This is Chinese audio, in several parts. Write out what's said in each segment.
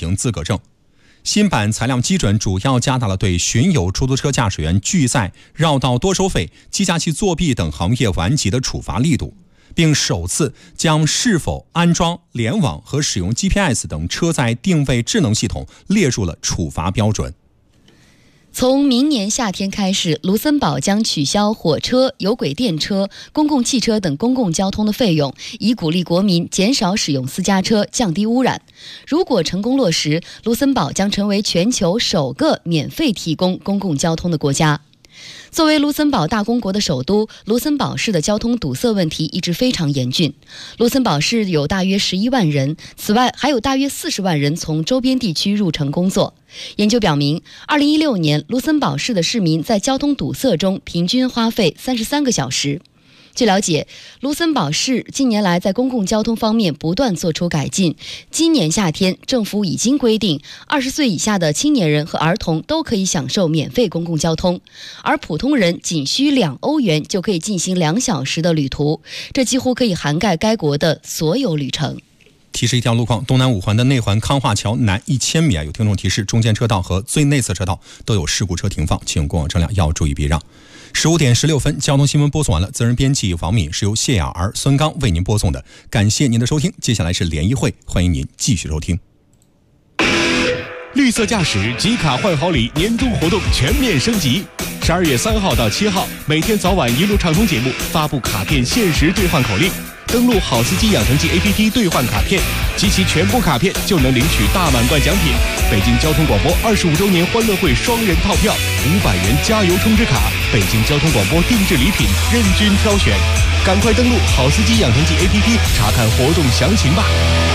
行资格证。新版裁量基准主要加大了对巡游出租车驾驶员拒载、绕道多收费、计价器作弊等行业顽疾的处罚力度，并首次将是否安装联网和使用 GPS 等车载定位智能系统列入了处罚标准。 从明年夏天开始，卢森堡将取消火车、有轨电车、公共汽车等公共交通的费用，以鼓励国民减少使用私家车，降低污染。如果成功落实，卢森堡将成为全球首个免费提供公共交通的国家。作为卢森堡大公国的首都，卢森堡市的交通堵塞问题一直非常严峻。卢森堡市有大约11万人，此外还有大约40万人从周边地区入城工作。研究表明，2016年卢森堡市的市民在交通堵塞中平均花费33个小时。据了解，卢森堡市近年来在公共交通方面不断做出改进。今年夏天，政府已经规定20岁以下的青年人和儿童都可以享受免费公共交通，而普通人仅需2欧元就可以进行2小时的旅途，这几乎可以涵盖该国的所有旅程。 提示一条路况，东南5环的内环康化桥南1000米有听众提示，中间车道和最内侧车道都有事故车停放，请过往车辆要注意避让。15点16分，交通新闻播送完了，责任编辑王敏，是由谢雅儿、孙刚为您播送的，感谢您的收听。接下来是联谊会，欢迎您继续收听。 绿色驾驶集卡换好礼年终活动全面升级，12月3号到7号，每天早晚一路畅通节目发布卡片限时兑换口令。登录好司机养成记 APP 兑换卡片，集齐全部卡片就能领取大满贯奖品。北京交通广播25周年欢乐会双人套票，500元加油充值卡，北京交通广播定制礼品任君挑选。赶快登录好司机养成记 APP 查看活动详情吧。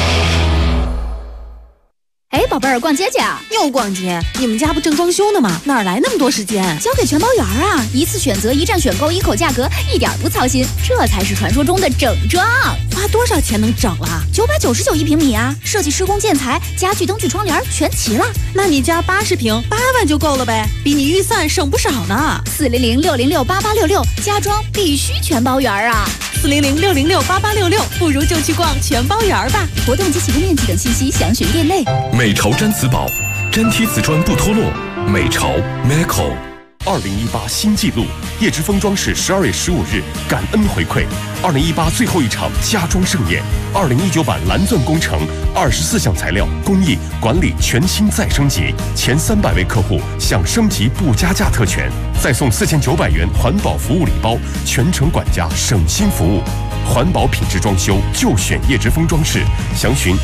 哎，宝贝儿，逛街去啊？ 又逛街？你们家不正装修呢吗？哪来那么多时间？ 交给全包园啊！一次选择，一站选购，一口价格，一点不操心，这才是传说中的整装。 花多少钱能整了 ？999一平米啊！设计、施工、建材、家具、灯具、窗帘全齐了。 那你家80平8万就够了呗，比你预算省不少呢。 400-606-8866，家装必须全包园啊 ！400-606-8866，不如就去逛全包园吧。 活动及起步面积等信息详询店内。 美潮毡瓷宝，粘贴瓷砖不脱落。美潮 Meco。2018新纪录，叶之峰装饰12月15日感恩回馈，2018最后一场家装盛宴，2019版蓝钻工程24项材料工艺管理全新再升级，前300位客户享升级不加价特权，再送4900元环保服务礼包，全程管家省心服务。环保品质装修就选叶之峰装饰，详询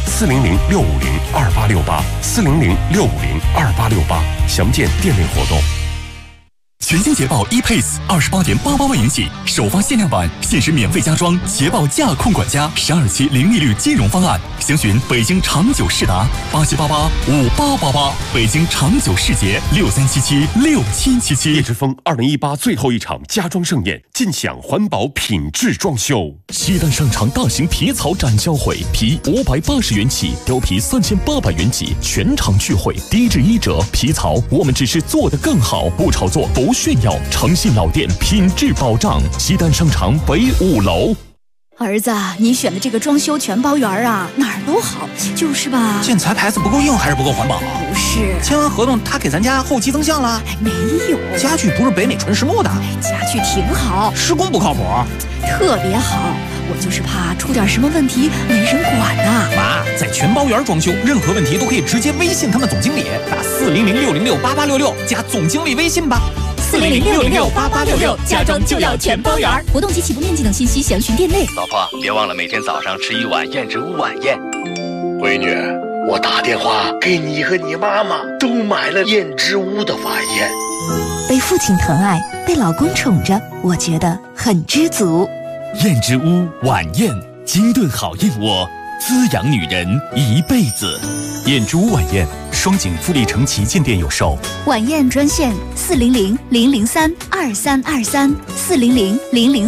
400-650-2868，400-650-2868，详见店内活动。 全新捷豹 ePace28.88万元起，首发限量版，限时免费加装捷豹驾控管家12期零利率金融方案，详询北京长久世达87885888，北京长久世捷63776777。 叶之峰2018最后一场家装盛宴，尽享环保品质装修。 西单商场大型皮草展销会，皮580元起，貂皮3800元起，全场聚会，低至1折。皮草我们只是做得更好，不炒作，不炫耀，诚信老店，品质保障。西单商场北5楼。 儿子，你选的这个装修全包园啊，哪儿都好，就是吧？ 建材牌子不够硬还是不够环保？ 不是， 签完合同他给咱家后期增项了？ 没有， 家具不是北美纯实木的。 家具挺好， 施工不靠谱， 特别好。我就是怕出点什么问题没人管呐。 妈，在全包园装修，任何问题都可以直接微信他们总经理，打400-606-8866加总经理微信吧。 400-606-8866，家装就要全包园。活动及起步面积等信息详询店内。 老婆，别忘了每天早上吃1碗燕之屋晚宴。 闺女，我打电话给你和你妈妈都买了燕之屋的晚宴。 被父亲疼爱，被老公宠着，我觉得很知足。 燕之屋晚宴，精炖好燕窝，滋养女人一辈子。燕之屋晚宴，双井富力城旗舰店有售。 晚宴专线400-003-2323，400-003-2323。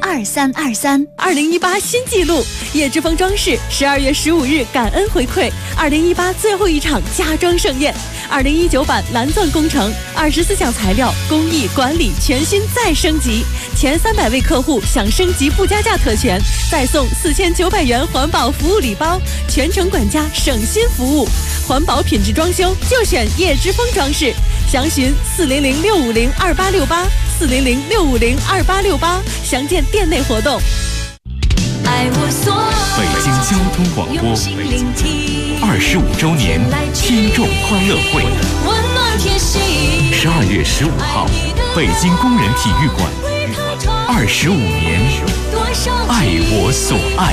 2323。2018新纪录，叶之峰装饰12月15日感恩回馈2018最后一场家装盛宴，2019版蓝钻工程，24项材料工艺管理全新再升级，前300位客户享升级不加价特权，再送4900元环保服务礼包，全程管家省心服务，环保品质装修就选叶之峰装饰，详询400-650-2868，400-650-2868，详见店内活动。 北京交通广播25周年听众欢乐会，12月15号，北京工人体育馆，25年，爱我所爱。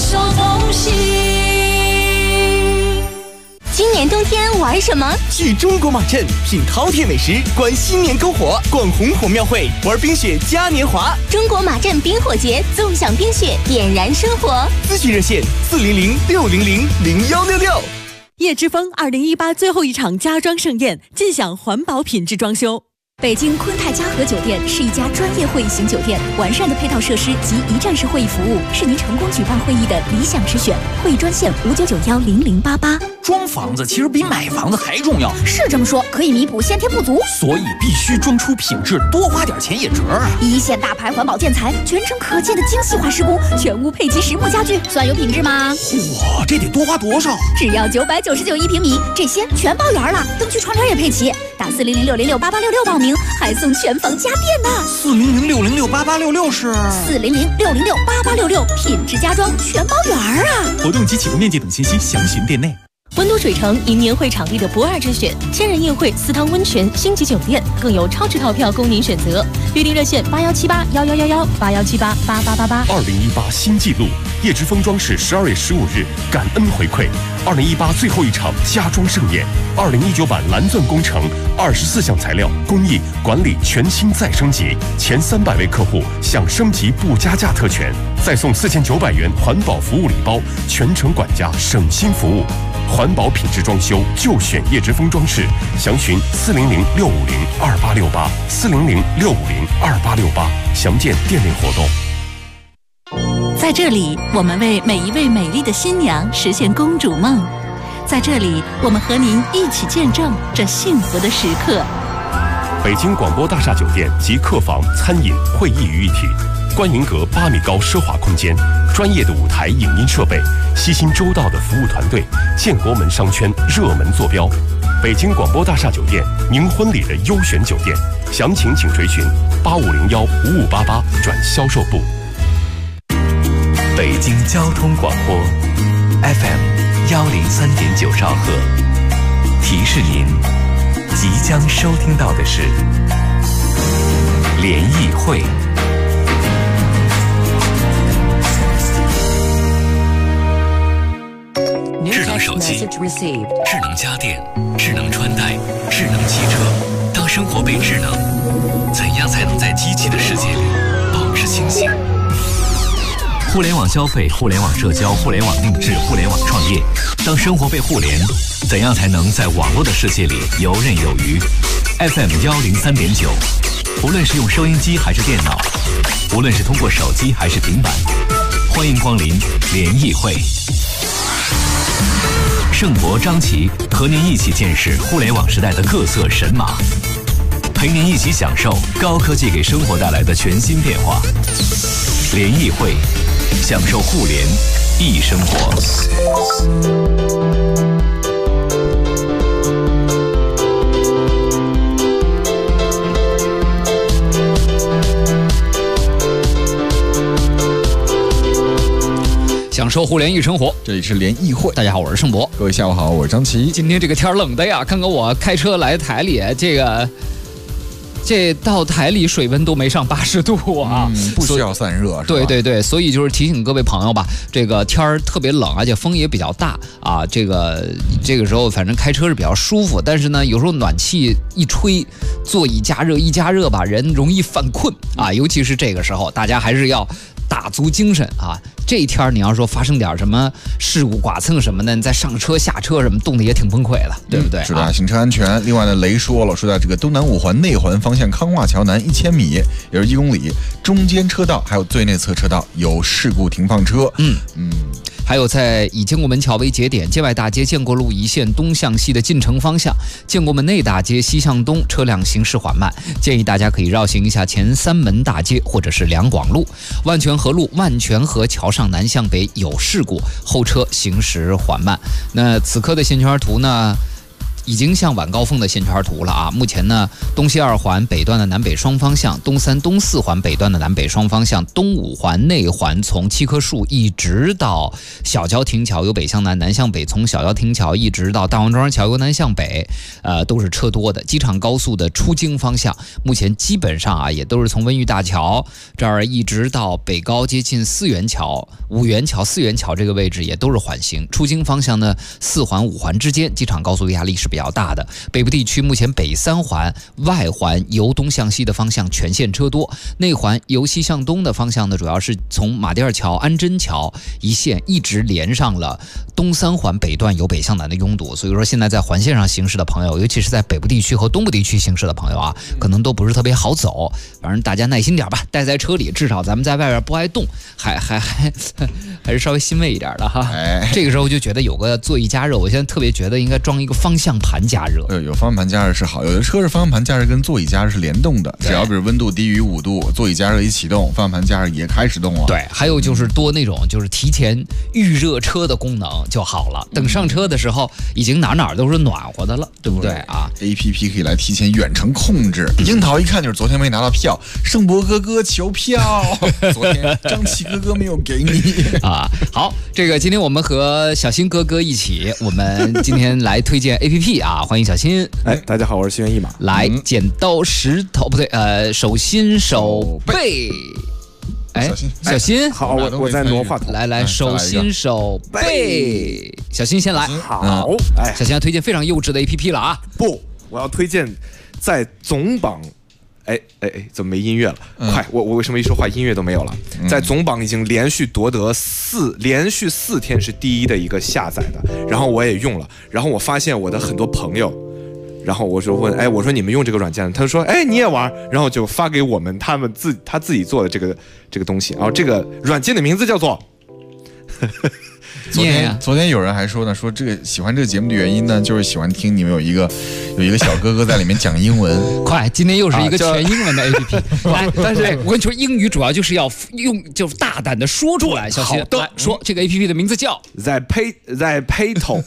今年冬天玩什么？ 去中国马镇品饕餮美食，观新年篝火，逛红火庙会，玩冰雪嘉年华。 中国马镇冰火节，纵享冰雪，点燃生活。 咨询热线400-600-0166。 叶之峰2018最后一场家装盛宴，尽享环保品质装修。 北京昆泰嘉禾酒店是一家专业会议型酒店，完善的配套设施及一站式会议服务是您成功举办会议的理想之选。会议专线599100088。 装房子其实比买房子还重要， 是这么说，可以弥补先天不足， 所以必须装出品质，多花点钱也值啊！ 一线大牌环保建材，全程可见的精细化施工，全屋配齐实木家具，算有品质吗？ 哇，这得多花多少？ 只要999一平米，这些全包圆了，灯具窗帘也配齐。打400-600-8866报名，还送全房家电呢。 400-600-8866是 400-600-8866，品质家装全包圆啊！ 活动及启动面积等信息详询店内。 温都水城迎年会场地的不二之选，千人宴会、私汤温泉、星级酒店，更有超值套票供您选择。预订热线81781111，81788888。 2018新纪录，叶之峰装饰12月15日感恩回馈，2018最后一场家装盛宴，2019版蓝钻工程，24项材料工艺管理全新再升级，前300位客户享升级不加价特权，再送4900元环保服务礼包，全程管家省心服务。环保品质装修就选叶之峰装饰，详询400-650-2868，400-650-2868，详见店内活动。 在这里，我们为每一位美丽的新娘实现公主梦。在这里，我们和您一起见证这幸福的时刻。 北京广播大厦酒店及客房、餐饮、会议于一体，观银阁8米高奢华空间，专业的舞台影音设备，悉心周到的服务团队，建国门商圈热门坐标。北京广播大厦酒店，您婚礼的优选酒店，详情请垂询8501-5588转销售部。 北京交通广播 FM 103.9兆赫，提示您即将收听到的是联谊会。智能手机、智能家电、智能穿戴、智能汽车。当生活被智能，怎样才能在机器的世界里保持清醒？互联网消费、互联网社交、互联网定制、互联网创业。当生活被互联，怎样才能在网络的世界里游刃有余？ FM 103.9，无论是用收音机还是电脑，无论是通过手机还是平板，欢迎光临联谊会。盛博、张琪和您一起见识互联网时代的各色神马，陪您一起享受高科技给生活带来的全新变化。联谊会，享受互联易生活。 享受互联易生活，这里是联谊会。大家好，我是盛博。 各位下午好，我是张琪。 今天这个天冷的呀，看看我开车来台里，这到台里水温都没上80度啊， 不需要散热。 对对对，所以就是提醒各位朋友吧，这个天儿特别冷，而且风也比较大啊。这个时候反正开车是比较舒服，但是呢，有时候暖气一吹，座椅加热吧，人容易犯困啊。尤其是这个时候，大家还是要打足精神啊， 这一天你要说发生点什么事故剐蹭什么的，你再上车下车什么，冻得也挺崩溃的，对不对？ 是的，行车安全。另外呢，雷说到这个东南5环内环方向康化桥南1000米，也是1公里，中间车道还有最内侧车道有事故停放车。 还有在以建国门桥为节点，建外大街建国路一线东向西的进城方向，建国门内大街西向东车辆行驶缓慢，建议大家可以绕行一下前3门大街或者是两广路。万泉河路万泉河桥上南向北有事故，后车行驶缓慢。那此刻的线圈图呢，已经像晚高峰的线圈图了啊！目前呢，东西2环北段的南北双方向，东3、东4环北段的南北双方向，东5环内环从七棵树一直到小郊亭桥由北向南，南向北，从小郊亭桥一直到大王庄桥由南向北，都是车多的。机场高速的出京方向，目前基本上啊，也都是从温榆大桥这儿一直到北高接近4元桥、5元桥、4元桥这个位置也都是缓行。出京方向呢，4环、5环之间，机场高速的压力是比较大的。北部地区目前北3环、外环由东向西的方向全线车多，内环由西向东的方向呢，主要是从马甸桥、安贞桥一线一直连上了东3环北段由北向南的拥堵。所以说现在在环线上行驶的朋友，尤其是在北部地区和东部地区行驶的朋友啊，可能都不是特别好走。反正大家耐心点吧，待在车里，至少咱们在外边不挨冻，还是稍微欣慰一点的哈。这个时候就觉得有个座椅加热，我现在特别觉得应该装一个方向盘加热。 有方向盘加热是好，有的车是方向盘加热跟座椅加热是联动的，只要比如温度低于5度，座椅加热一启动，方向盘加热也开始动了。 对，还有就是多那种就是提前预热车的功能就好了，等上车的时候已经哪都是暖和的了，对不对啊 ？APP 可以来提前远程控制。樱桃一看就是昨天没拿到票，盛博哥哥求票，昨天张琪哥哥没有给你啊。好，这个今天我们和小新哥哥一起，我们今天来推荐 APP 啊，欢迎小新。 大家好，我是心猿意马。 来，剪刀石头不对，手心手背。小新， 好，我在挪话筒。 来，手心手背，小新先来。 好， 小新要推荐非常幼稚的 APP 了啊！ 不，我要推荐在总榜。怎么没音乐了？快，我为什么一说话音乐都没有了？在总榜已经连续夺得连续4天是第1的一个下载的，然后我也用了，然后我发现我的很多朋友，然后我说问，我说你们用这个软件，他说你也玩，然后就发给我们他自己做的这个东西，然后这个软件的名字叫做。 昨天有人还说呢，说这个喜欢这个节目的原因呢，就是喜欢听你们有一个小哥哥在里面讲英文。 快，今天又是一个全英文的 APP。来，但是我跟你说，英语主要就是要就大胆的说出来。小新，来说这个 APP 的名字叫 Zepeto，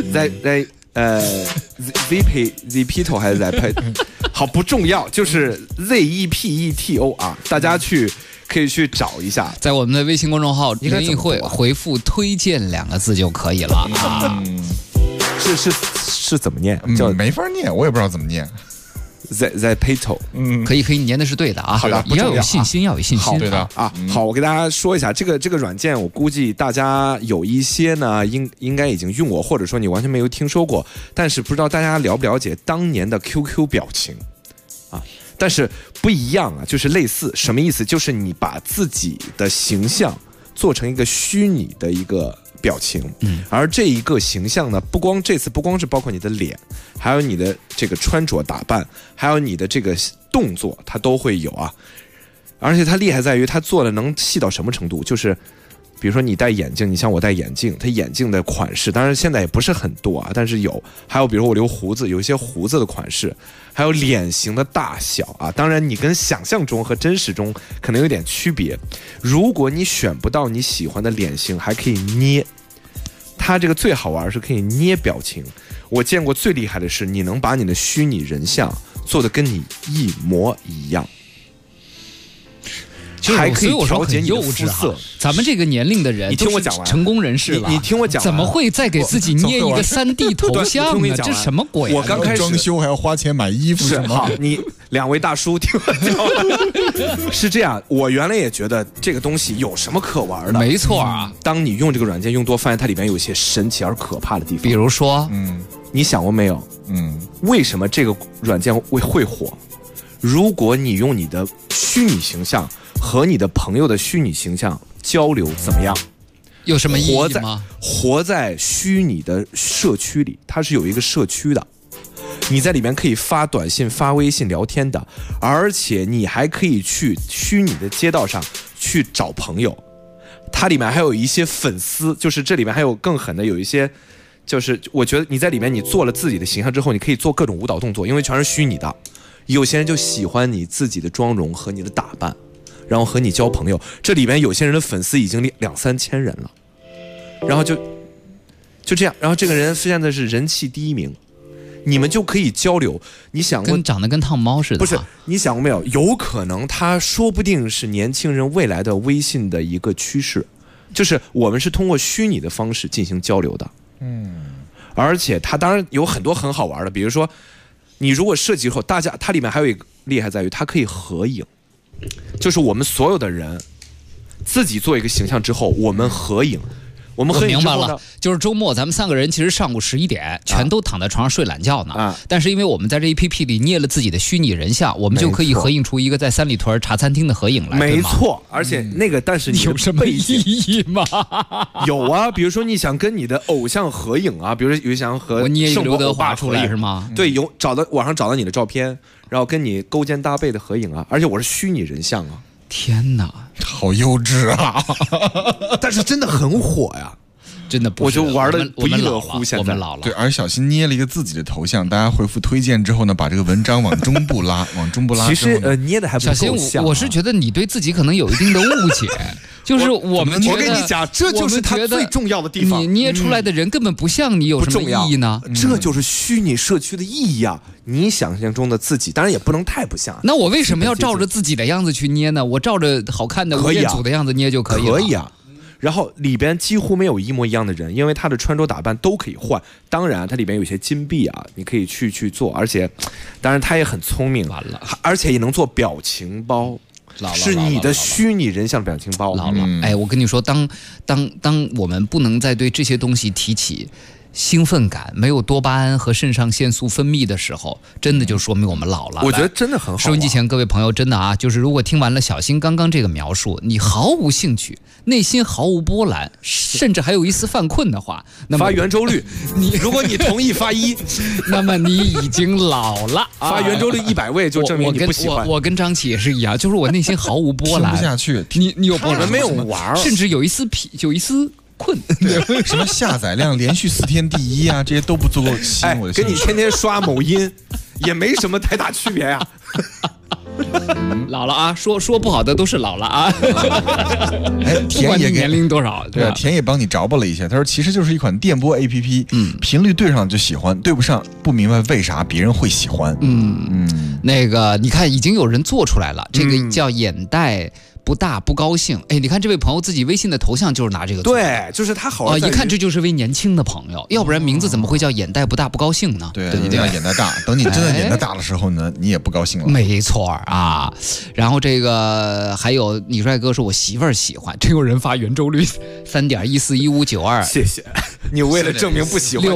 Zepeto 还是 Zepeto， 好不重要，就是 ZEPETO 啊，大家可以去找一下， 在我们的微信公众号联谊会回复推荐2个字就可以了啊。 是怎么念？ 叫没法念，我也不知道怎么念。 Zepeto， 可以，你念的是对的啊。 好的， 要有信心，要有信心。 对的啊。好，我给大家说一下这个软件，我估计大家有一些呢，应该已经用过，或者说你完全没有听说过，但是不知道大家了不了解当年的 QQ 表情啊？但是不一样啊，就是类似，什么意思？就是你把自己的形象做成一个虚拟的一个表情，而这一个形象呢，这次不光是包括你的脸，还有你的这个穿着打扮，还有你的这个动作，它都会有啊。而且它厉害在于它做的能细到什么程度，就是比如说你戴眼镜，你像我戴眼镜，它眼镜的款式当然现在也不是很多啊，但是有，还有比如说我留胡子，有一些胡子的款式，还有脸型的大小啊，当然你跟想象中和真实中可能有点区别。如果你选不到你喜欢的脸型，还可以捏，它这个最好玩是可以捏表情。我见过最厉害的是，你能把你的虚拟人像做得跟你一模一样。还可以调节你的肤色。 咱们这个年龄的人， 你听我讲完， 成功人士了。 你听我讲完， 怎么会再给自己捏一个3D 头像呢？这什么鬼？ 我刚开始装修还要花钱买衣服， 是好，你2位大叔听我讲完，是这样。我原来也觉得这个东西有什么可玩的， 没错啊。 当你用这个软件用多，发现它里面有一些神奇而可怕的地方。 比如说， 你想过没有？为什么这个软件会火？如果你用你的虚拟形象和你的朋友的虚拟形象交流怎么样？ 有什么意义吗？ 活在虚拟的社区里，它是有一个社区的，你在里面可以发短信、发微信聊天的，而且你还可以去虚拟的街道上去找朋友。它里面还有一些粉丝，就是这里面还有更狠的，有一些就是我觉得你在里面你做了自己的形象之后，你可以做各种舞蹈动作，因为全是虚拟的。有些人就喜欢你自己的妆容和你的打扮，然后和你交朋友。这里边有些人的粉丝已经2-3千人了，然后就这样，然后这个人现在是人气第1名，你们就可以交流。你想过长得跟烫猫似的？ 不是，你想过没有？有可能他说不定是年轻人未来的微信的一个趋势，就是我们是通过虚拟的方式进行交流的。而且它当然有很多很好玩的，比如说你如果设计后，它里面还有一个厉害在于它可以合影，就是我们所有的人自己做一个形象之后，我们合影。我们合影之后呢， 明白了，就是周末咱们3个人其实上午11点全都躺在床上睡懒觉呢，但是因为我们在这 APP 里捏了自己的虚拟人像，我们就可以合影出一个在三里屯茶餐厅的合影来。 没错，而且那个但是你有什么意义吗？ 有啊，比如说你想跟你的偶像合影啊，比如说有想和圣刘德华出来是吗？ 对，有网上找到你的照片，然后跟你勾肩搭背的合影啊，而且我是虚拟人像啊。 天哪， 好幼稚啊！ 但是真的很火呀。 真的不是， 我就玩的不亦乐乎。现在我们老了， 对，而小新捏了一个自己的头像，大家回复推荐之后呢，把这个文章往中部拉，往中部拉。 其实捏的还不够像。 小新，我是觉得你对自己可能有一定的误解，就是我们我跟你讲，这就是他最重要的地方。 你捏出来的人根本不像你，有什么意义呢？ 这就是虚拟社区的意义啊！你想象中的自己，当然也不能太不像。 那我为什么要照着自己的样子去捏呢？我照着好看的吴彦祖的样子捏就可以了。 可以啊。然后里边几乎没有一模一样的人，因为他的穿着打扮都可以换。当然，它里边有些金币啊，你可以去做，而且，当然他也很聪明，而且也能做表情包，是你的虚拟人像表情包。 老了，哎，我跟你说，当我们不能再对这些东西提起兴奋感，没有多巴胺和肾上腺素分泌的时候，真的就说明我们老了。 我觉得真的很好。 收音机前各位朋友，真的啊，就是如果听完了小新刚刚这个描述，你毫无兴趣，内心毫无波澜，甚至还有一丝犯困的话，那么发圆周率，如果你同意发1， 那么你已经老了。 发圆周率100位就证明你不喜欢。 我跟张琪也是一样，就是我内心毫无波澜， 听不下去。 你有波澜没有玩， 甚至有一丝困。 什么下载量连续4天第1啊，这些都不足够吸引我的兴趣。 跟你天天刷某音也没什么太大区别呀。 老了啊，说不好的都是老了啊。 哎，田也年龄多少？ 对，田也帮你着补了一下。他说，其实就是一款电波 APP，频率对上就喜欢，对不上不明白为啥别人会喜欢。 那个你看，已经有人做出来了，这个叫眼袋不大不高兴。哎，你看这位朋友自己微信的头像就是拿这个做的。 对，就是他好一看这就是位年轻的朋友，要不然名字怎么会叫眼袋不大不高兴呢？ 对，一定要眼袋大。等你真的眼袋大的时候呢，你也不高兴了。 没错啊。然后这个还有你帅哥说我媳妇儿喜欢，真有人发圆周率3.141592。 谢谢你为了证明不喜欢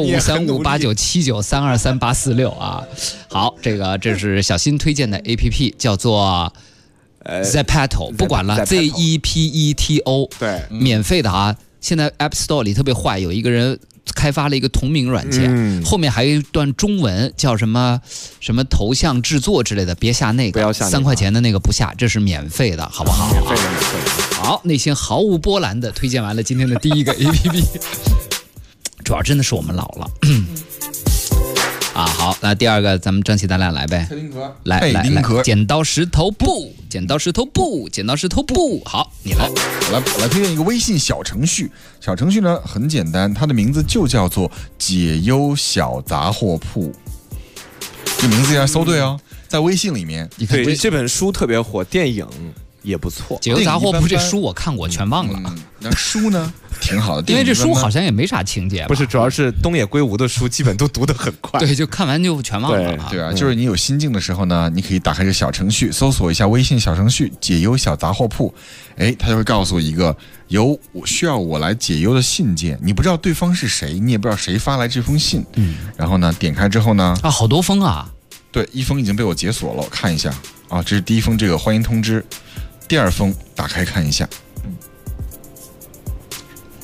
65358979323846啊。好，这是小新推荐的 APP， 叫做Zepeto， 不管了 ZEPETO， 对， 免费的啊。现在 App Store 里特别坏，有一个人开发了一个同名软件，后面还有一段中文叫什么头像制作之类的，别下那个， 不要下那个 3块钱的那个不下，这是免费的，好不好？ 免费的。 好，内心毫无波澜的推荐完了今天的第一个 APP， 主要真的是我们老了。啊，好，那第二个咱们张琪咱俩来呗，来，剪刀石头布，剪刀石头布，剪刀石头布，好，你来， 我来推荐一个微信小程序。小程序呢很简单，它的名字就叫做解忧小杂货铺。这名字要搜对哦，在微信里面。 对，这本书特别火，电影也不错。 解忧杂货铺这书我看过，全忘了。 那书呢？挺好的， 因为这书好像也没啥情节。 不是，主要是东野圭吾的书基本都读得很快。 对，就看完就全忘了。 对啊，就是你有心境的时候呢，你可以打开这小程序，搜索一下微信小程序解忧小杂货铺。哎，他就会告诉一个需要我来解忧的信件，你不知道对方是谁，你也不知道谁发来这封信。然后呢，点开之后呢， 啊，好多封啊。 对，一封已经被我解锁了，我看一下啊，这是第一封这个欢迎通知，第二封打开看一下。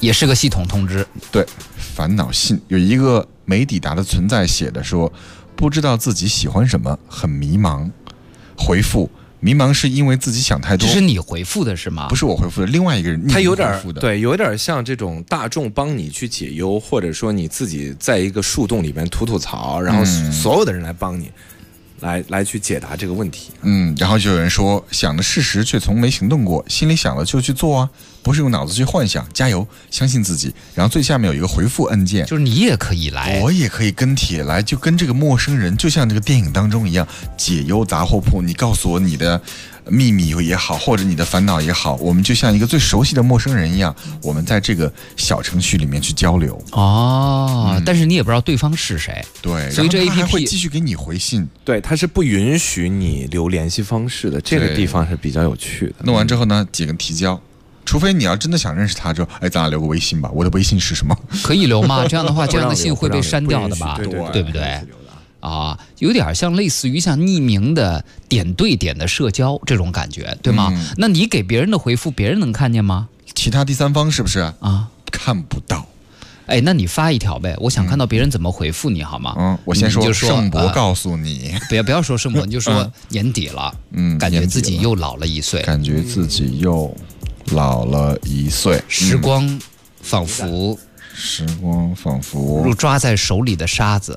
也是个系统通知。 对，烦恼信有一个没抵达的存在写的说，不知道自己喜欢什么，很迷茫。回复：迷茫是因为自己想太多。 这是你回复的是吗？ 不是我回复的，另外一个人他有点回复的。 对，有点像这种大众帮你去解忧，或者说你自己在一个树洞里面吐吐槽，然后所有的人来帮你。来去解答这个问题。 然后就有人说，想的事实却从没行动过，心里想了就去做啊，不是用脑子去幻想，加油，相信自己。然后最下面有一个回复按键， 就是你也可以来， 我也可以跟帖来，就跟这个陌生人，就像这个电影当中一样，解忧杂货铺，你告诉我你的秘密也好，或者你的烦恼也好，我们就像一个最熟悉的陌生人一样，我们在这个小程序里面去交流。 但是你也不知道对方是谁， 对， 所以这 APP 还会继续给你回信。 对，它是不允许你留联系方式的，这个地方是比较有趣的。 弄完之后呢，几个提交。除非你要真的想认识他，就咱俩留个微信吧。我的微信是什么？ 可以留吗？这样的话，这样的信会被删掉的吧？对不对？有点像类似于像匿名的点对点的社交这种感觉，对吗？那你给别人的回复，别人能看见吗？ 其他第三方是不是啊？看不到。 那你发一条呗，我想看到别人怎么回复你，好吗？ 我先说盛博告诉你， 不要说盛博，你就说年底了，感觉自己又老了1岁， 感觉自己又老了1岁， 时光仿佛如抓在手里的沙子，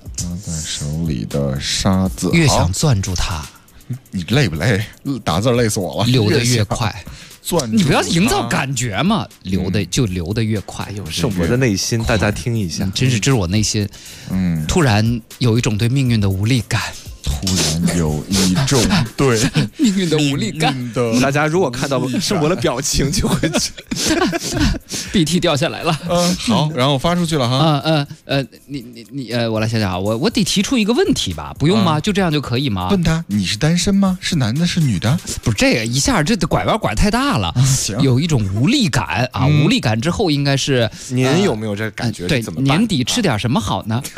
越想攥住它。 你累不累？打字累死我了。 流得越快，你不要营造感觉嘛，流得越快。 盛博的内心，大家听一下， 真是这是我内心。突然有一种对命运的无力感。 突然有一种对命运的无力感。 大家如果看到盛博的表情，就会鼻涕掉下来了。 好，然后我发出去了哈。 你我来想想啊，我得提出一个问题吧？不用吗？就这样就可以吗？ 问他你是单身吗？是男的，是女的？ 不是这个一下这拐弯拐太大了，有一种无力感啊！无力感之后应该是您有没有这个感觉？ 对，年底吃点什么好呢？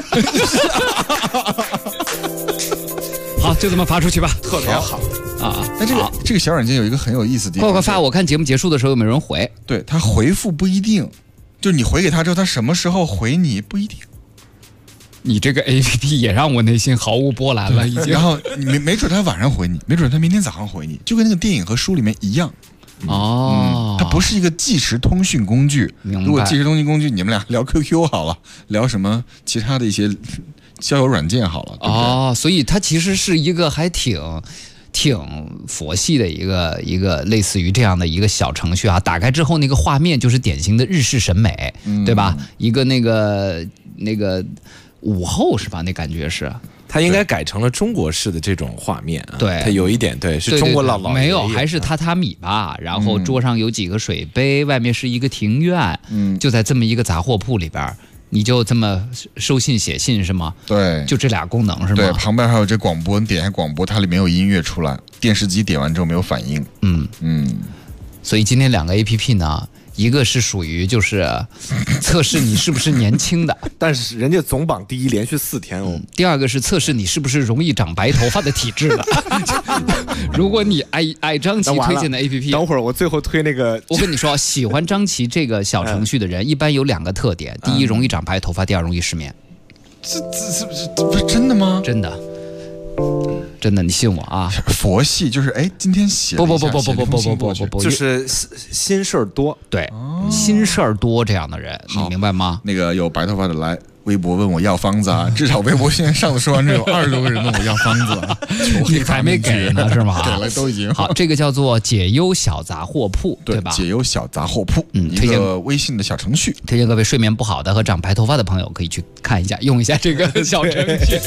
好，就这么发出去吧， 特别好啊！ 但这个小软件有一个很有意思的地方， 快发！我看节目结束的时候有没有人回？ 对，他回复不一定，就是你回给他之后，他什么时候回你不一定。 你这个 APP 也让我内心毫无波澜了，已经。 然后没准他晚上回你，没准他明天早上回你，就跟那个电影和书里面一样。它不是一个即时通讯工具。如果即时通讯工具，你们俩聊 QQ 好了，聊什么其他的一些交友软件好了，对不对？ 所以它其实是一个还挺佛系的一个类似于这样的一个小程序啊。打开之后那个画面就是典型的日式审美，对吧？一个那个午后是吧？那感觉是。 它应该改成了中国式的这种画面啊， 对， 它有一点是中国老爷爷， 没有，还是榻榻米吧。然后桌上有几个水杯，外面是一个庭院，就在这么一个杂货铺里边，你就这么收信写信是吗？ 对， 就这俩功能是吗？ 对，旁边还有这广播，你点开广播，它里面有音乐出来，电视机点完之后没有反应。 所以今天2个 APP 呢。一个是属于就是测试你是不是年轻的， 但是人家总榜第1连续4天哦。 第二个是测试你是不是容易长白头发的体质的。如果你爱张琪推荐的 APP， 等会儿我最后推那个。 我跟你说，喜欢张琪这个小程序的人，一般有2个特点：第一，容易长白头发；第二，容易失眠。 这不是真的吗？ 真的。真的，你信我啊！ 佛系就是今天写不， 就是心事儿多， 对，心事儿多这样的人，你明白吗？ 那个有白头发的来微博问我要方子啊，至少微博现在上次说完之后有20多个人问我要方子啊， 你还没给呢是吗？ 给了，都已经好。这个叫做解忧小杂货铺，对吧？ 解忧小杂货铺，一个微信的小程序， 推荐各位睡眠不好的和长白头发的朋友可以去看一下，用一下这个小程序。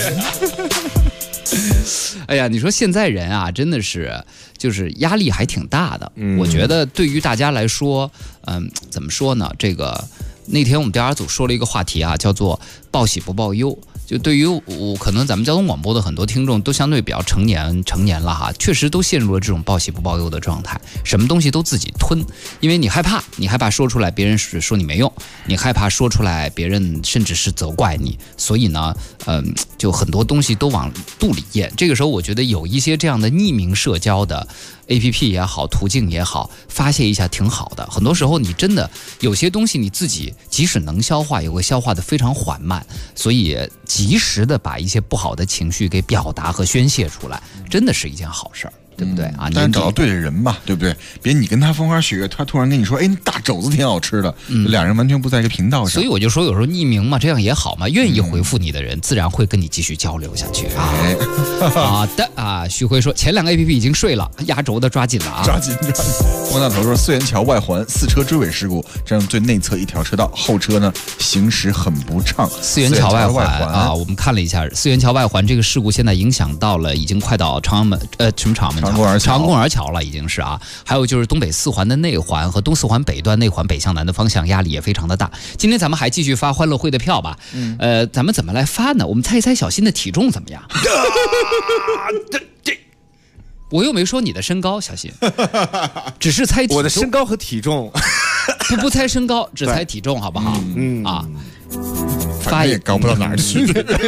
哎呀，你说现在人啊，真的是就是压力还挺大的。我觉得对于大家来说，怎么说呢？那天我们调查组说了一个话题啊，叫做报喜不报忧。就对于可能咱们交通广播的很多听众都相对比较成年了哈，确实都陷入了这种报喜不报忧的状态，什么东西都自己吞，因为你害怕说出来别人说你没用，你害怕说出来别人甚至是责怪你，所以呢，就很多东西都往肚里咽。这个时候我觉得有一些这样的匿名社交的 APP 也好，途径也好，发泄一下挺好的。很多时候你真的有些东西你自己即使能消化，也会消化得非常缓慢，所以及时的把一些不好的情绪给表达和宣泄出来，真的是一件好事儿。对不对啊？ 但是找到对的人嘛，对不对？别你跟他风花雪月，他突然跟你说，哎，大肘子挺好吃的，两人完全不在一个频道上。 所以我就说，有时候匿名嘛，这样也好嘛。愿意回复你的人，自然会跟你继续交流下去啊。好的啊，徐辉说，前2个 APP 已经睡了，压轴的抓紧了啊， 抓紧。汪大头说，四元桥外环4车追尾事故，占用最内侧一条车道，后车呢行驶很不畅。 四元桥外环啊，我们看了一下，四元桥外环这个事故现在影响到了，已经快到长安门什么长安门桥。长安公园桥了，已经是啊。还有就是东北4环的内环和东4环北段内环北向南的方向压力也非常的大。今天咱们还继续发欢乐会的票吧？咱们怎么来发呢？我们猜一猜小新的体重怎么样？我又没说你的身高，小新，只是猜体重。 我的身高和体重， 不猜身高，只猜体重，好不好？啊。 发也高不到哪儿去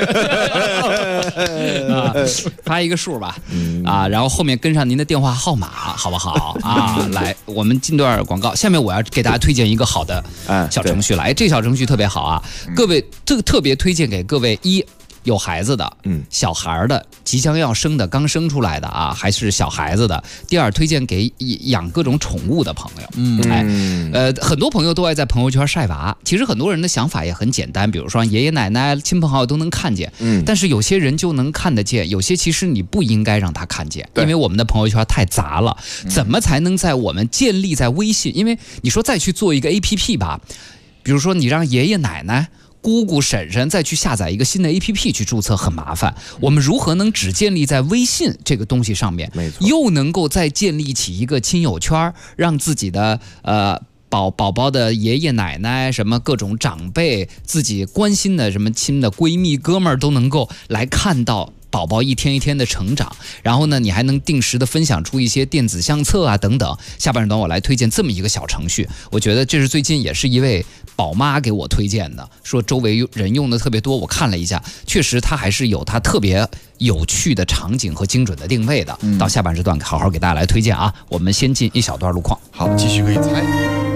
发一个数吧，然后后面跟上您的电话号码，好不好啊？来，我们进段广告，下面我要给大家推荐一个好的小程序来，这小程序特别好啊，各位，这个特别推荐给各位有孩子的，小孩的，即将要生的，刚生出来的啊，还是小孩子的。第二，推荐给养各种宠物的朋友。很多朋友都爱在朋友圈晒娃，其实很多人的想法也很简单，比如说爷爷奶奶、亲朋好友都能看见，但是有些人就能看得见，有些其实你不应该让他看见，因为我们的朋友圈太杂了。怎么才能在我们建立在微信？因为你说再去做一个 APP 吧，比如说你让爷爷奶奶、姑姑婶婶再去下载一个新的 APP 去注册很麻烦，我们如何能只建立在微信这个东西上面，又能够再建立起一个亲友圈，让自己的宝宝的爷爷奶奶、什么各种长辈、自己关心的什么亲的闺蜜哥们儿都能够来看到宝宝一天一天的成长，然后呢，你还能定时的分享出一些电子相册啊等等。下半段我来推荐这么一个小程序，我觉得这是最近也是一位宝妈给我推荐的，说周围人用的特别多，我看了一下，确实它还是有它特别有趣的场景和精准的定位的。到下半时段好好给大家来推荐啊，我们先进一小段路况。 好，继续可以猜。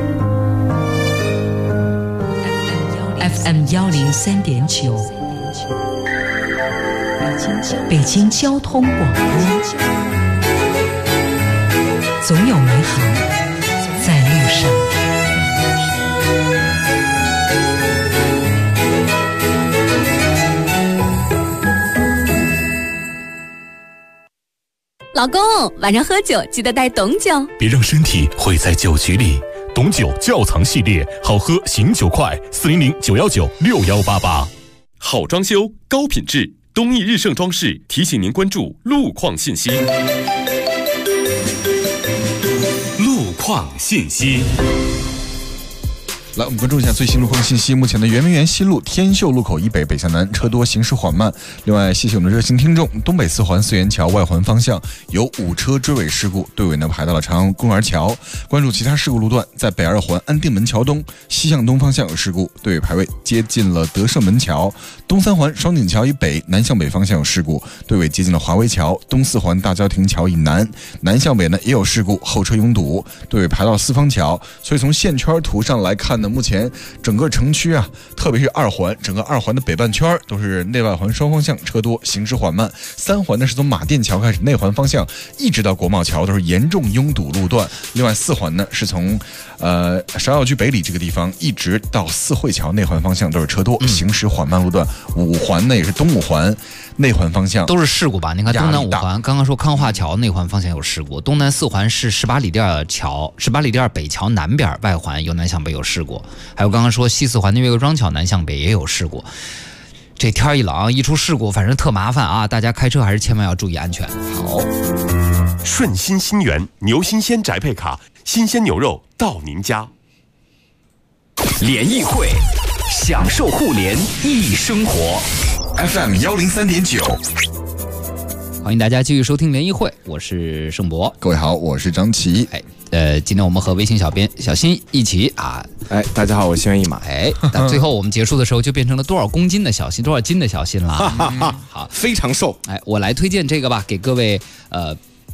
FM 103.9，北京交通广播，总有美好在路上。 老公，晚上喝酒记得带董酒， 别让身体毁在酒局里。董酒窖藏系列，好喝醒酒快，400-919-6188。 好装修，高品质，东义日盛装饰提醒您关注路况信息。路况信息。 来，我们关注一下最新路况信息。目前的圆明园西路天秀路口以北北向南车多，行驶缓慢。另外，谢谢我们的热心听众，东北4环四元桥外环方向有5车追尾事故，队尾呢排到了长安公园桥。关注其他事故路段，在北2环安定门桥东西向东方向有事故，队尾排位接近了德胜门桥。东3环双井桥以北南向北方向有事故，队尾接近了华威桥。东4环大郊亭桥以南南向北呢也有事故，后车拥堵，队尾排到四方桥。所以从线圈图上来看呢，目前整个城区啊，特别是2环，整个2环的北半圈都是内外环双方向车多，行驶缓慢。3环呢是从马甸桥开始内环方向一直到国贸桥都是严重拥堵路段。另外4环呢是从芍药居北里这个地方一直到四惠桥内环方向都是车多，行驶缓慢路段。5环呢也是东5环内环方向都是事故吧？你看东南5环，刚刚说康化桥内环方向有事故，东南4环是18里店桥，18里店北桥南边外环由南向北有事故，还有刚刚说西4环的岳各庄桥南向北也有事故。这天一冷，一出事故，反正特麻烦啊！大家开车还是千万要注意安全。 好，顺心新源牛新鲜宅配卡，新鲜牛肉到您家。 联谊会，享受互联易生活。 FM 103.9， 欢迎大家继续收听联谊会，我是盛博。 各位好，我是张琪。 今天我们和微信小编小新一起啊， 大家好，我心猿意马。 但最后我们结束的时候就变成了多少斤的小新了。好， 非常瘦。 我来推荐这个吧，给各位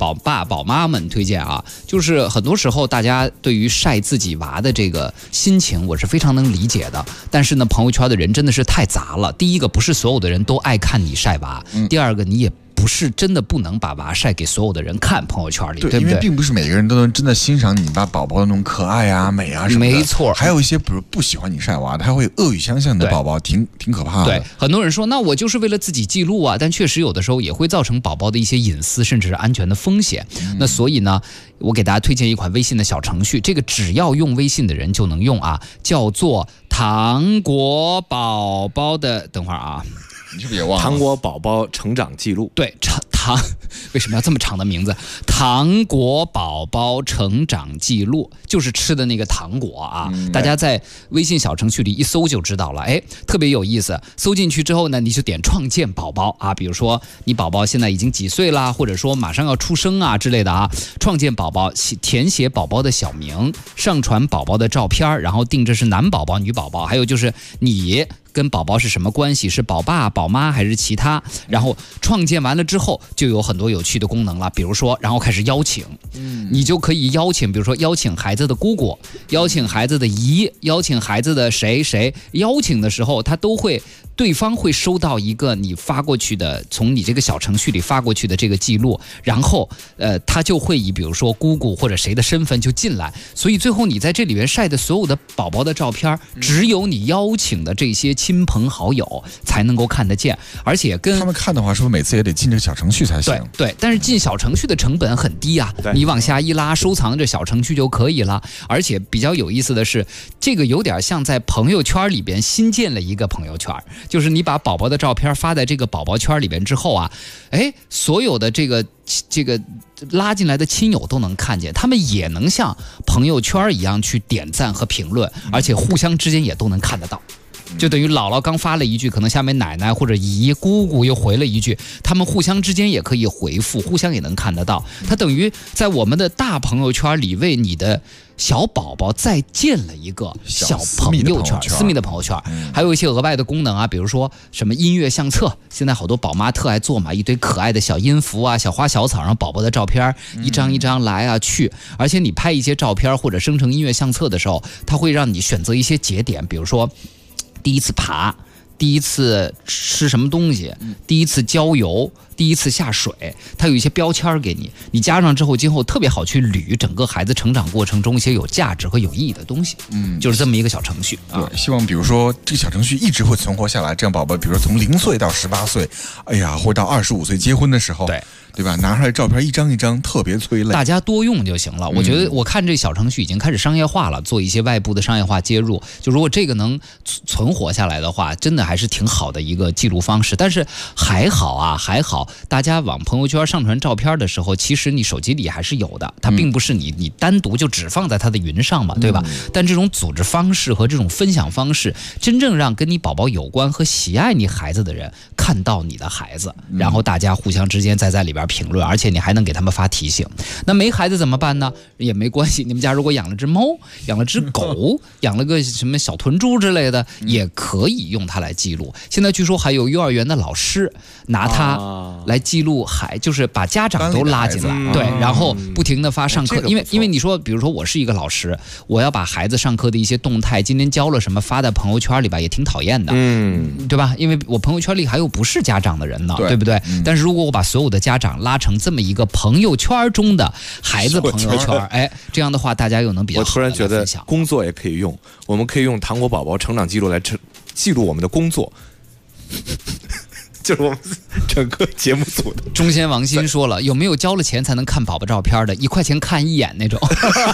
宝爸宝妈们推荐啊，就是很多时候大家对于晒自己娃的这个心情，我是非常能理解的。但是呢，朋友圈的人真的是太杂了。第一个，不是所有的人都爱看你晒娃；第二个，你也不是真的不能把娃晒给所有的人看朋友圈里，对不对？ 因为并不是每个人都能真的欣赏你把宝宝的那种可爱啊、美啊什么的。 没错， 还有一些比如不喜欢你晒娃，他会恶语相向的宝宝，挺可怕的。 对，很多人说，那我就是为了自己记录啊，但确实有的时候也会造成宝宝的一些隐私甚至是安全的风险。那所以呢，我给大家推荐一款微信的小程序，这个只要用微信的人就能用啊，叫做糖果宝宝的。等会儿啊。 你是不是也忘了？ 糖果宝宝成长记录。 对，为什么要这么长的名字？糖果宝宝成长记录就是吃的那个糖果啊！大家在微信小程序里一搜就知道了，哎，特别有意思。搜进去之后呢，你就点创建宝宝啊，比如说你宝宝现在已经几岁啦，或者说马上要出生啊之类的啊，创建宝宝，填写宝宝的小名，上传宝宝的照片，然后定这是男宝宝、女宝宝，还有就是你跟宝宝是什么关系，是宝爸、宝妈还是其他？然后创建完了之后，就有很多有趣的功能了，比如说，然后开始邀请，你就可以邀请，比如说邀请孩子的姑姑，邀请孩子的姨，邀请孩子的谁，邀请的时候，他都会。对方会收到一个你发过去的，从你这个小程序里发过去的这个记录，然后他就会以比如说姑姑或者谁的身份就进来，所以最后你在这里面晒的所有的宝宝的照片，只有你邀请的这些亲朋好友才能够看得见，而且跟他们看的话，是不是每次也得进这个小程序才行？ 对，但是进小程序的成本很低啊，你往下一拉，收藏这小程序就可以了。而且比较有意思的是，这个有点像在朋友圈里边新建了一个朋友圈。就是你把宝宝的照片发在这个宝宝圈里边之后啊，哎，所有的这个拉进来的亲友都能看见，他们也能像朋友圈一样去点赞和评论，而且互相之间也都能看得到。就等于姥姥刚发了一句，可能下面奶奶或者姨姑姑又回了一句，他们互相之间也可以回复，互相也能看得到。它等于在我们的大朋友圈里为你的小宝宝再建了一个小朋友圈，私密的朋友圈。还有一些额外的功能啊，比如说什么音乐相册，现在好多宝妈特爱做嘛，一堆可爱的小音符啊、小花小草，然后宝宝的照片一张一张来啊去。而且你拍一些照片或者生成音乐相册的时候，它会让你选择一些节点，比如说第一次爬，第一次吃什么东西，第一次郊游，第一次下水，它有一些标签给你，你加上之后，今后特别好去捋整个孩子成长过程中一些有价值和有意义的东西。就是这么一个小程序啊。 对，希望比如说这个小程序一直会存活下来，这样宝宝，比如说从0岁到18岁，哎呀，或到25岁结婚的时候，对吧？拿出来照片一张一张，特别催泪。 大家多用就行了。我觉得我看这小程序已经开始商业化了，做一些外部的商业化接入。就如果这个能存活下来的话，真的还是挺好的一个记录方式。但是还好啊，还好，大家往朋友圈上传照片的时候，其实你手机里还是有的，它并不是你单独就只放在它的云上嘛，对吧？但这种组织方式和这种分享方式，真正让跟你宝宝有关和喜爱你孩子的人看到你的孩子，然后大家互相之间再在里边评论，而且你还能给他们发提醒。那没孩子怎么办呢？也没关系，你们家如果养了只猫，养了只狗，养了个什么小豚猪之类的，也可以用它来记录。现在据说还有幼儿园的老师拿它来记录就是把家长都拉进来，对，然后不停的发上课，因为你说，比如说我是一个老师，我要把孩子上课的一些动态，今天教了什么发在朋友圈里吧，也挺讨厌的，对吧？因为我朋友圈里还有不是家长的人呢，对不对？但是如果我把所有的家长拉成这么一个朋友圈中的孩子朋友圈，哎，这样的话大家又能比较好的来分享。 我突然觉得工作也可以用，我们可以用糖果宝宝成长记录来记录我们的工作。就是我们整个节目组的。 中仙王鑫说了，有没有交了钱才能看宝宝照片的？1块钱看一眼那种。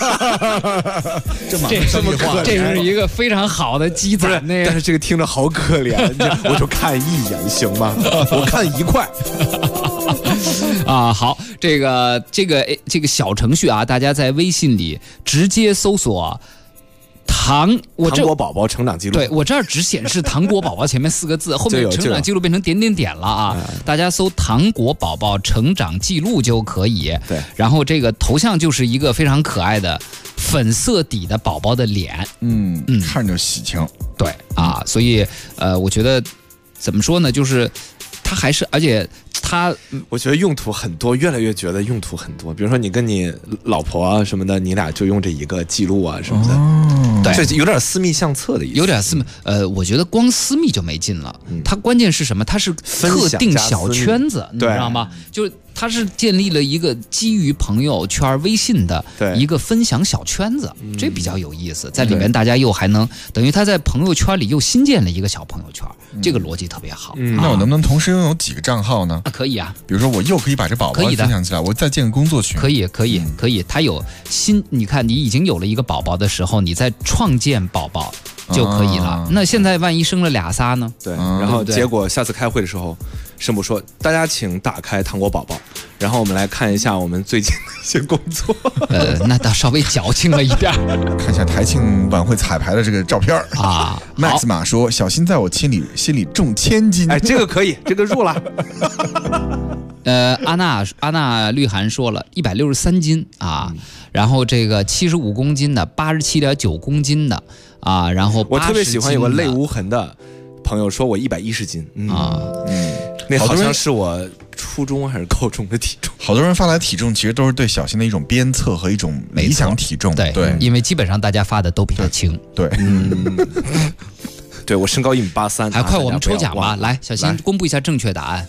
这么话，这是一个非常好的积攒。 但是这个听着好可怜，我就看一眼行吗？我看1块。 啊，好，这个小程序啊，大家在微信里直接搜索。糖果宝宝成长记录， 对，我这儿只显示糖果宝宝前面4个字，后面成长记录变成点了啊！大家搜糖果宝宝成长记录就可以。 对， 然后这个头像就是一个非常可爱的粉色底的宝宝的脸， 看着喜庆。 对啊，所以我觉得怎么说呢，就是它还是，而且我觉得用途很多，越来越觉得用途很多。比如说你跟你老婆啊什么的，你俩就用这一个记录啊什么的，对，有点私密相册的意思， 有点私密。我觉得光私密就没劲了，它关键是什么？它是特定小圈子，你知道吗？就是它是建立了一个基于朋友圈微信的一个分享小圈子，这比较有意思。在里面大家又还能等于他在朋友圈里又新建了一个小朋友圈，这个逻辑特别好。 那我能不能同时拥有几个账号呢？ 可以啊， 比如说我又可以把这宝宝分享起来，我再建个工作群。 可以。它有你看你已经有了一个宝宝的时候，你再创建宝宝就可以了。那现在万一生了俩仨呢？ 对，然后结果下次开会的时候，声部说大家请打开糖果宝宝，然后我们来看一下我们最近的一些工作。 那倒稍微矫情了一点。 看一下台庆晚会彩排的这个照片啊。 Max 马说：“小新在我心里重1000斤。” 哎，这个可以，这个入了。 阿娜绿涵说了163斤啊，然后这个75公斤的，87.9公斤的啊，然后我特别喜欢有个泪无痕的朋友说我110斤那好像是我初中还是高中的体重。 好多人发来体重，其实都是对小新的一种鞭策和一种理想体重。 对，因为基本上大家发的都比他轻。 对， 对我身高1.83米。 还快，我们抽奖吧！来，小新公布一下正确答案。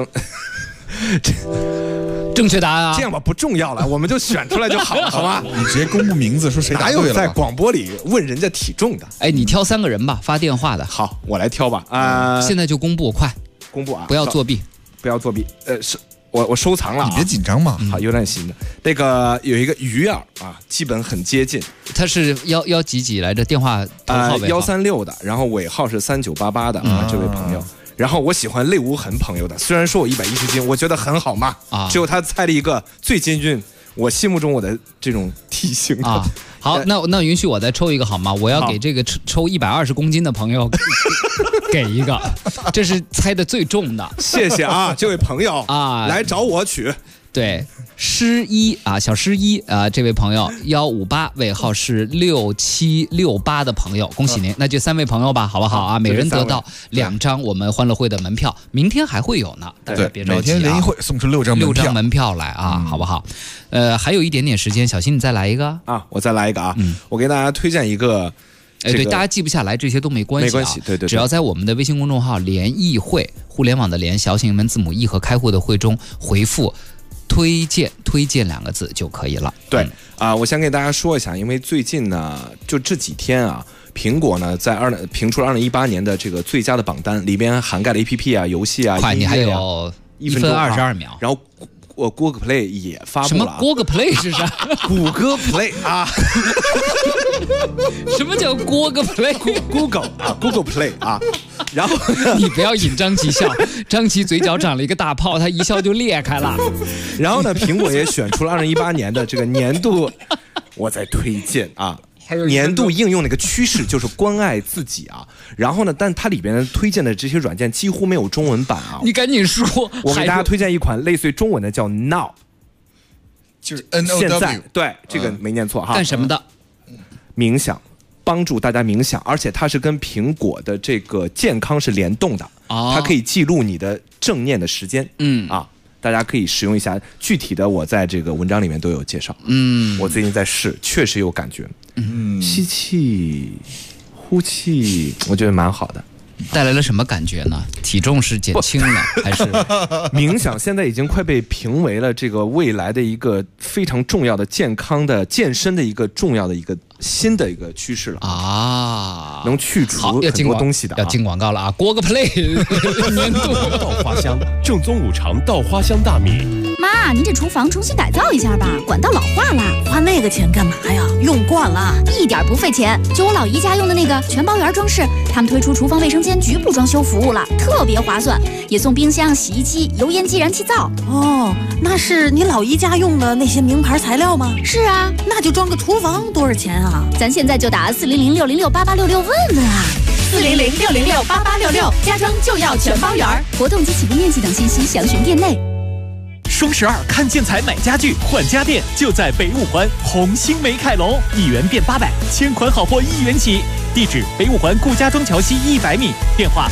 正确答案啊！ 这样吧，不重要了，我们就选出来就好了，好吗？ 你直接公布名字，说谁答对了。 哪有在广播里问人家体重的？ 哎，你挑3个人吧，发电话的。 好，我来挑吧。 现在就公布，快公布啊！ 不要作弊， 不要作弊。是我收藏了， 你别紧张嘛。 好，有点新的。那个有一个鱼饵啊，基本很接近。 他是1几来着？电话头号尾号 136的，然后尾号是3988的啊，这位朋友。然后我喜欢泪无痕朋友的，虽然说我110斤，我觉得很好嘛。只有他猜了一个最接近我心目中我的这种体型的。 好，那允许我再抽一个好吗？我要给这个抽120公斤的朋友给一个，这是猜的最重的。 谢谢啊，这位朋友啊，来找我取。 对，诗一啊，小诗一啊，这位朋友158尾号是6768的朋友，恭喜您！那就3位朋友吧，好不好啊？每人得到2张我们欢乐会的门票，明天还会有呢，大家别着急啊！ 每天联谊会送出6张门票来啊，好不好？还有一点点时间，小新你再来一个啊，我再来一个啊，我给大家推荐一个。 对，大家记不下来这些都没关系， 没关系，对， 只要在我们的微信公众号“联谊会”，互联网的联，小型门字母 E 和开户的会中回复推荐2个字就可以了。 对我先给大家说一下，因为最近呢，就这几天啊，苹果呢在评出了2018年的这个最佳的榜单，里边涵盖了 APP 啊、游戏啊。 快，你还有1分22秒。 然后谷歌 Play 也发布了。 什么谷歌 Play 是啥？ 谷歌 Play 啊。 什么叫谷歌 Play？Google 啊 ，Google Play 啊。然后你不要引张琪笑，张琪嘴角长了一个大泡，他一笑就裂开了。 然后呢，苹果也选出了2018年的这个年度，我在推荐啊。年度应用的一个趋势就是关爱自己啊，然后呢，但它里边推荐的这些软件几乎没有中文版啊。 你赶紧说， 我给大家推荐一款类似于中文的，叫 Now， 就是 NOW， 现在对这个没念错哈。 干什么的？ 冥想，帮助大家冥想，而且它是跟苹果的这个健康是联动的，它可以记录你的正念的时间。大家可以使用一下，具体的我在这个文章里面都有介绍。我最近在试，确实有感觉。吸气，呼气，我觉得蛮好的。 带来了什么感觉呢？体重是减轻了还是？ 冥想现在已经快被评为了这个未来的一个非常重要的健康的健身的一个重要的一个新的一个趋势了啊！ 能去除很多东西的。 要进广告了啊！谷歌 Play 年度稻花香，正宗5常稻花香大米。 妈，您这厨房重新改造一下吧，管道老化了。 花那个钱干嘛呀？用惯了， 一点不费钱。就我老姨家用的那个全包圆装饰，他们推出厨房卫生间局部装修服务了，特别划算，也送冰箱、洗衣机、油烟机、燃气灶。 哦，那是你老姨家用的那些名牌材料吗？ 是啊， 那就装个厨房多少钱啊？ 咱现在就打400-606-8866问问啊。 400-606-8866，家装就要全包圆。 活动及起步面积等信息详询店内。 双12看建材买家具换家电，就在北五环红星美凯龙，1元变800，千款好货1元起。 地址北五环顾家庄桥西100米，电话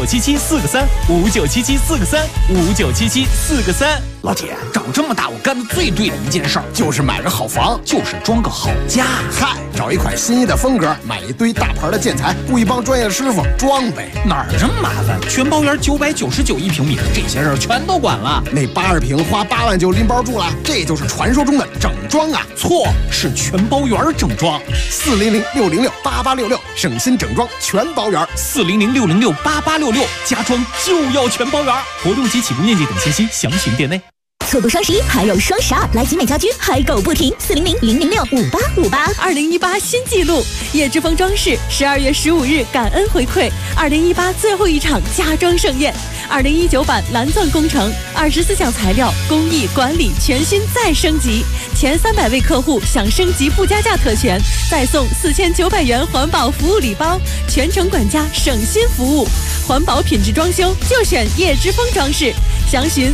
5977-4个3，5977-4个3，5977-4个3。 老铁，长这么大我干的最对的一件事儿就是买个好房，就是装个好家。嗨，找一款心仪的风格，买一堆大牌的建材，雇一帮专业师傅装呗。 哪儿这么麻烦？全包园999一平米，这些事儿全都管了。 那80平花8万就拎包住了，这就是传说中的整装啊！ 错，是全包园整装。 400-606-8866，省心整装全包园。 400-606-8866，家装就要全包园。活动及起步面积等信息详询店内。 错过双11，还有双12，来集美家居嗨购不停，400-006-5858。2018 新纪录，叶之峰装饰12月15日感恩回馈2018最后一场家装盛宴。2019版蓝钻工程，24项材料工艺管理全新再升级，前300位客户享升级不加价特权，再送4900元环保服务礼包，全程管家省心服务，环保品质装修就选叶之峰装饰。详询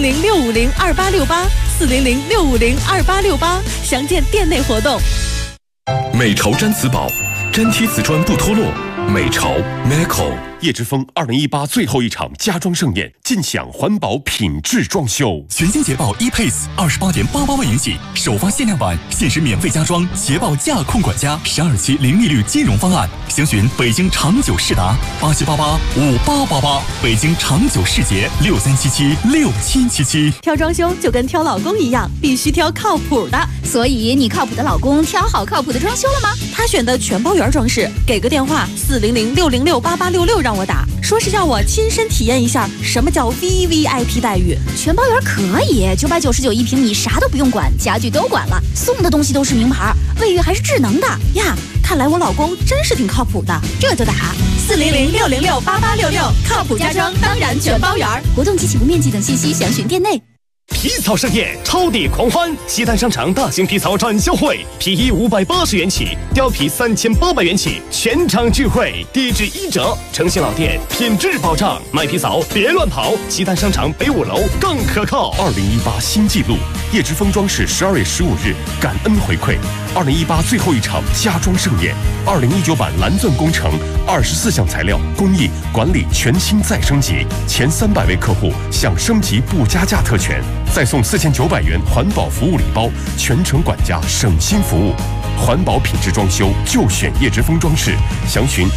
400-650-2868，400-650-2868，详见店内活动。 美潮毡瓷宝，粘贴瓷砖不脱落。美潮 Meco 叶之峰2018最后一场家装盛宴，尽享环保品质装修。 全新捷豹 ePace28.88万元起，首发限量版，限时免费加装，捷豹价控管家，12期零利率金融方案。详询北京长久世达87885888，北京长久世捷63776777。 挑装修就跟挑老公一样，必须挑靠谱的。 所以你靠谱的老公挑好靠谱的装修了吗？ 他选的全包园装饰，给个电话400-606-8866让我打，说是要我亲身体验一下什么叫 VVIP 待遇。 全包园可以，999一平米，啥都不用管，家具都管了，送的东西都是名牌，卫浴还是智能的呀。看来我老公真是挺靠谱的，这就打400-606-8866，靠谱家装当然全包园。 活动及起步面积等信息详询店内。 皮草盛宴，超地狂欢！西单商场大型皮草展销会，皮衣580元起，貂皮3800元起，全场聚会，地质1折，诚信老店，品质保障，买皮草别乱跑，西单商场北5楼更可靠。2018新纪录，叶之峰装饰12月15日感恩回馈，2018最后一场家装盛宴，2019版蓝钻工程，24项材料工艺管理全新再升级，前300位客户享升级不加价特权。再送4900元环保服务礼包，全程管家省心服务，环保品质装修就选叶之峰装饰，详询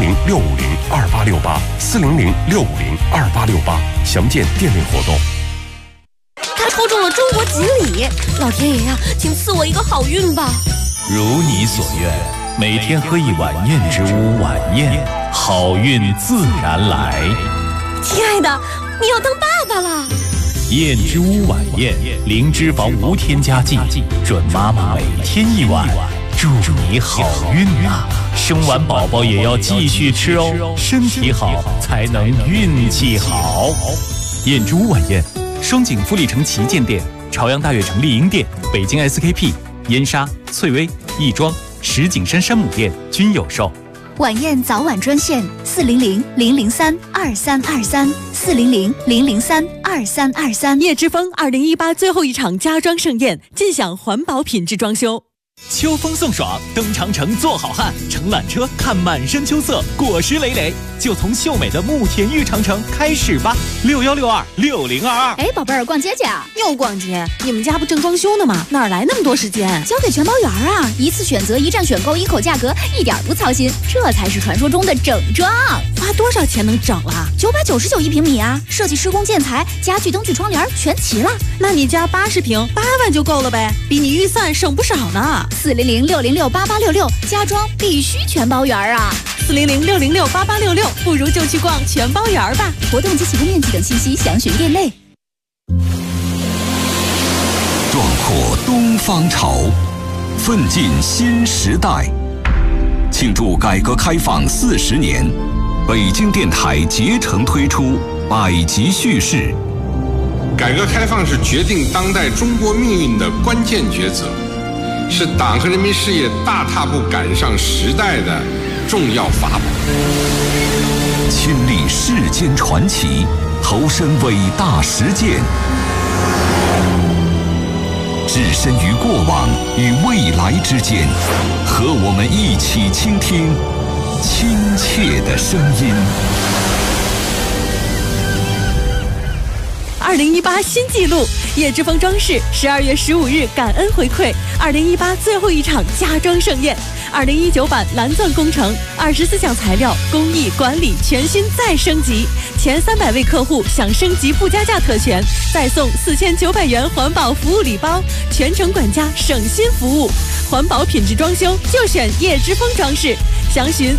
400-650-2868，400-650-2868，详见店内活动。 他抽中了中国锦鲤，老天爷呀，请赐我一个好运吧！ 如你所愿，每天喝一碗燕之屋晚宴，好运自然来。 亲爱的，你要当爸爸了。 燕之屋晚宴，零脂肪无添加剂，准妈妈每天一碗，祝你好运啊！生完宝宝也要继续吃哦，身体好才能运气好。 燕之屋晚宴，双井富力城旗舰店、朝阳大悦城丽婴店、北京 SKP、燕莎、翠微、亦庄、石景山山姆店均有售。 晚宴早晚专线400-003-2323，400-003-2323。 叶之峰2018最后一场家装盛宴，尽享环保品质装修。 秋风送爽，登长城做好汉，乘缆车看满山秋色，果实累累，就从秀美的慕田峪长城开始吧。6162-6022。 哎，宝贝儿，逛街去啊？ 又逛街？你们家不正装修呢吗？哪来那么多时间？ 交给全包园啊！一次选择，一站选购，一口价格，一点不操心，这才是传说中的整装。 花多少钱能整了 ？999一平米啊！设计施工建材、家具、灯具、窗帘全齐了。 那你家80平8万就够了呗，比你预算省不少呢。 400-606-8866，家装必须全包园啊 ！400-606-8866，不如就去逛全包园吧。 活动及起步面积等信息详询店内。 壮阔东方潮，奋进新时代。庆祝改革开放40年，北京电台竭诚推出百集叙事。 改革开放是决定当代中国命运的关键抉择，是党和人民事业大踏步赶上时代的重要法宝。 亲历世间传奇，投身伟大实践，置身于过往与未来之间，和我们一起倾听亲切的声音。 2018新纪录，叶之峰装饰12月15日感恩回馈2018最后一场家装盛宴，2019版蓝钻工程，24项材料工艺管理全新再升级，前300位客户享升级附加价特权，再送4900元环保服务礼包，全程管家省心服务，环保品质装修就选叶之峰装饰，详询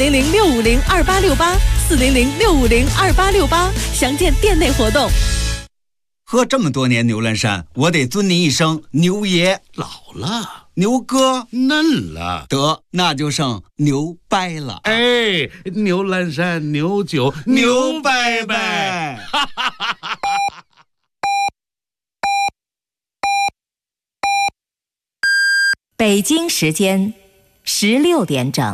400-650-2868，400-650-2868，详见店内活动。 喝这么多年牛栏山，我得尊您一声牛爷。 老了， 牛哥嫩了， 得那就剩牛掰了。 哎，牛栏山牛酒牛掰掰。 北京时间16点整。